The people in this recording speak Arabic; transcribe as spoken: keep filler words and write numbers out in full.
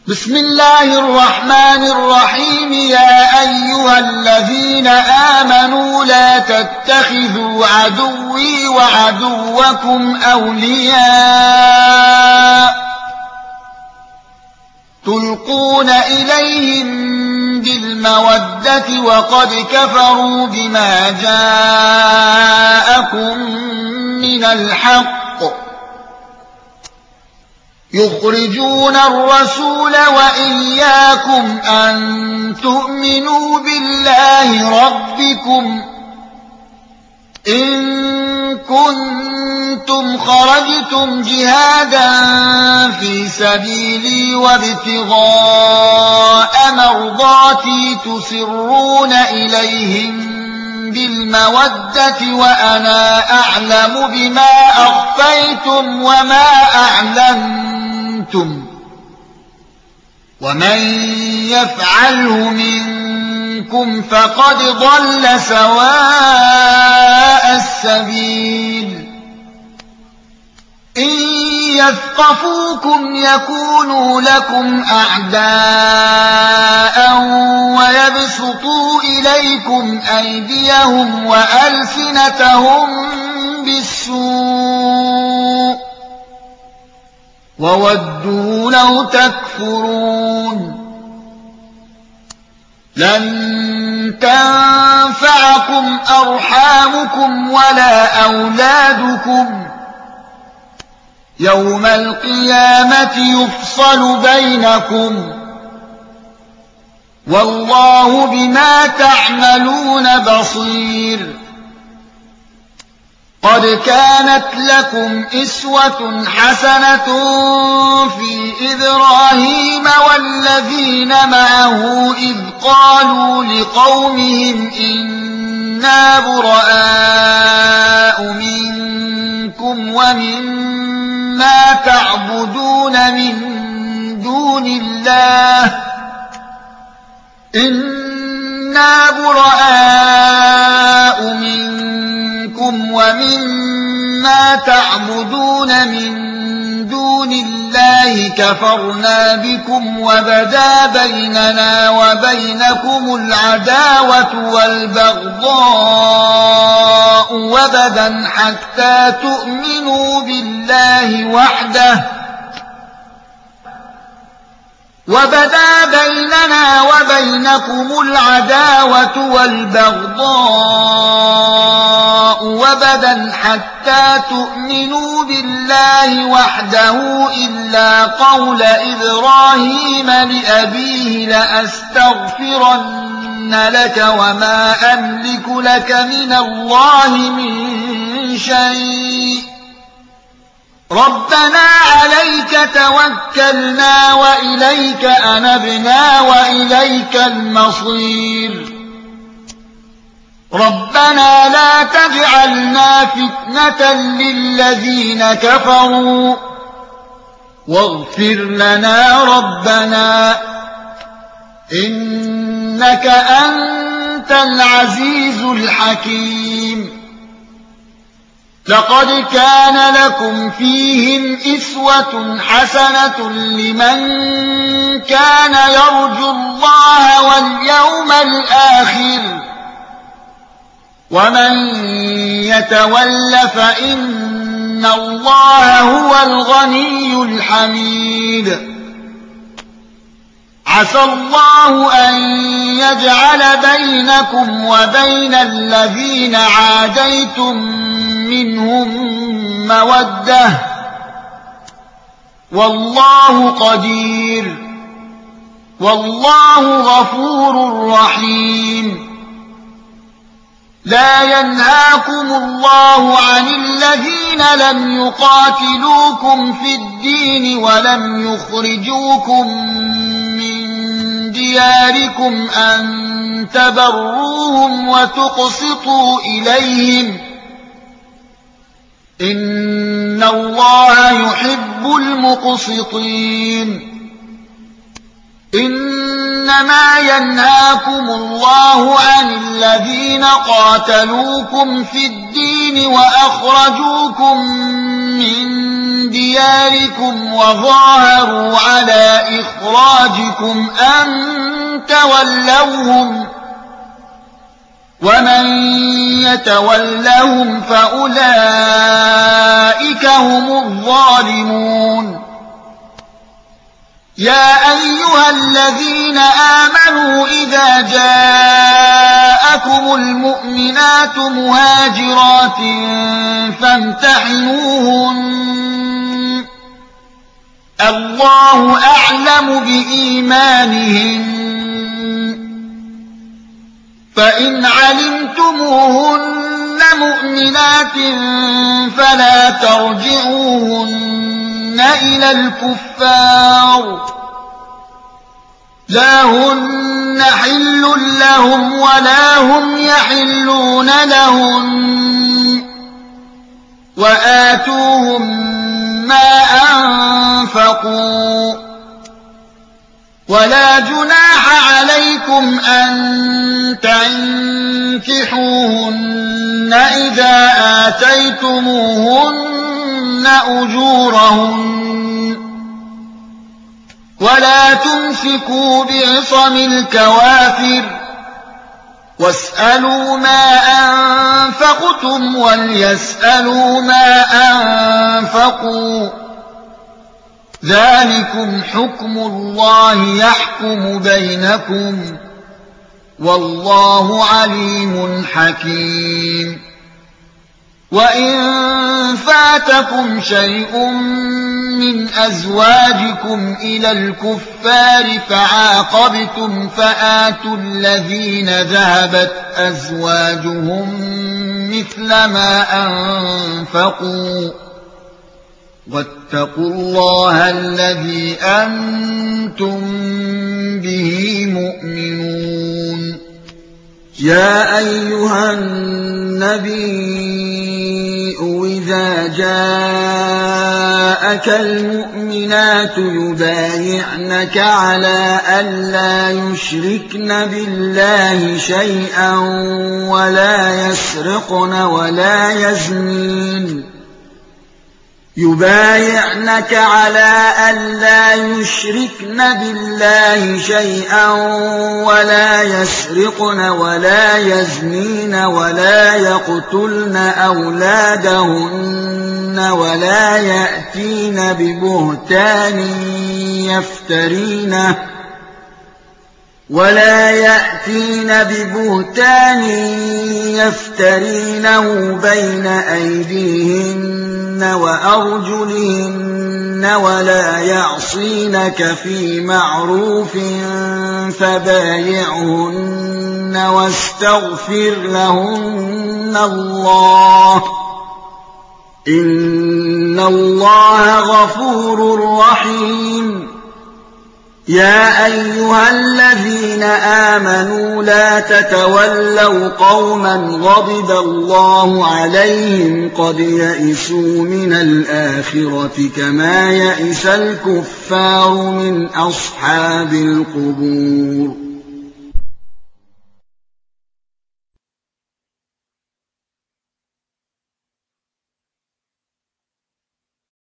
بسم الله الرحمن الرحيم. يا أيها الذين آمنوا لا تتخذوا عدوي وعدوكم أولياء تلقون إليهم بالمودة وقد كفروا بما جاءكم من الحق يخرجون الرسول وإياكم أن تؤمنوا بالله ربكم إن كنتم خرجتم جهادا في سبيلي وابتغاء مرضاتي تسرون إليهم بالمودة وأنا أعلم بما أخفيتم وما أعلنتم ومن يفعله منكم فقد ضل سواء السبيل. إن يثقفوكم يكونوا لكم أعداء ويبسطوا إليكم أيديهم وألسنتهم بالسوء وودوا لو تكفرون. لن تنفعكم أرحامكم ولا أولادكم يوم القيامة يفصل بينكم والله بما تعملون بصير. قد كانت لكم إسوة حسنة في إبراهيم والذين معه إذ قالوا لقومهم إنا براء منكم ومما تعبدون من دون الله إنا براء منكم ومما تعبدون من دون الله كفرنا بكم وبدا بيننا وبينكم العداوة والبغضاء وبدا حتى تؤمنوا بالله وحده وبدا بيننا وبينكم العداوة والبغضاء وبدا حتى تؤمنوا بالله وحده إلا قول إبراهيم لأبيه لأستغفرن لك وما أملك لك من الله من شيء ربنا عليك توكلنا وإليك أنبنا وإليك المصير ربنا لا تجعلنا فتنة للذين كفروا واغفر لنا ربنا إنك أنت العزيز الحكيم. لقد كان لكم فيهم إسوة حسنة لمن كان يرجو الله واليوم الآخر ومن يتول فإن الله هو الغني الحميد. عسى الله أن يجعل بينكم وبين الذين عاديتم منهم مودة والله قدير والله غفور رحيم. لا ينهاكم الله عن الذين لم يقاتلوكم في الدين ولم يخرجوكم من دياركم أن تبروهم وتقسطوا إليهم إن الله يحب المقسطين. إنما ينهاكم الله عن الذين قاتلوكم في الدين وأخرجوكم من دياركم وظاهروا على إخراجكم أن تولوهم ومن يتولهم فأولئك هم الظالمون يا أيها الذين آمنوا إذا جاءكم المؤمنات مهاجرات فامتحنوهن الله أعلم بإيمانهن فإن علمتموهن مؤمنات فلا ترجعوهن إلى الكفار لا هن حل لهم ولا هم يحلون لهن وآتوهم ما أنفقوا ولا جناح عليكم أن تنكحوهن إذا آتيتموهن أجورهن ولا تمسكوا بعصم الكوافر واسألوا ما أنفقتم وليسألوا ما أنفقوا ذلكم حكم الله يحكم بينكم والله عليم حكيم وإن فاتكم شيء من أزواجكم إلى الكفار فعاقبتم فآتوا الذين ذهبت أزواجهم مثل ما أنفقوا واتقوا الله الذي أنتم به مؤمنون يا أيها النبي إذا جاءك المؤمنات يبايعنك على ألا يشركن بالله شيئا ولا يسرقن ولا يزنين يبايعنك على ألا يشركن بالله شيئا ولا يسرقن ولا يزنين ولا يقتلن أولادهن ولا يأتين ببهتان يفترينه ولا يأتين ببهتان يفترينه بين أيديهن وأرجلهن ولا يعصينك في معروف فبايعهن واستغفر لهن الله إن الله غفور رحيم يا أيها الذين آمنوا لا تتولوا قوما غضب الله عليهم قد يئسوا من الآخرة كما يئس الكفار من أصحاب القبور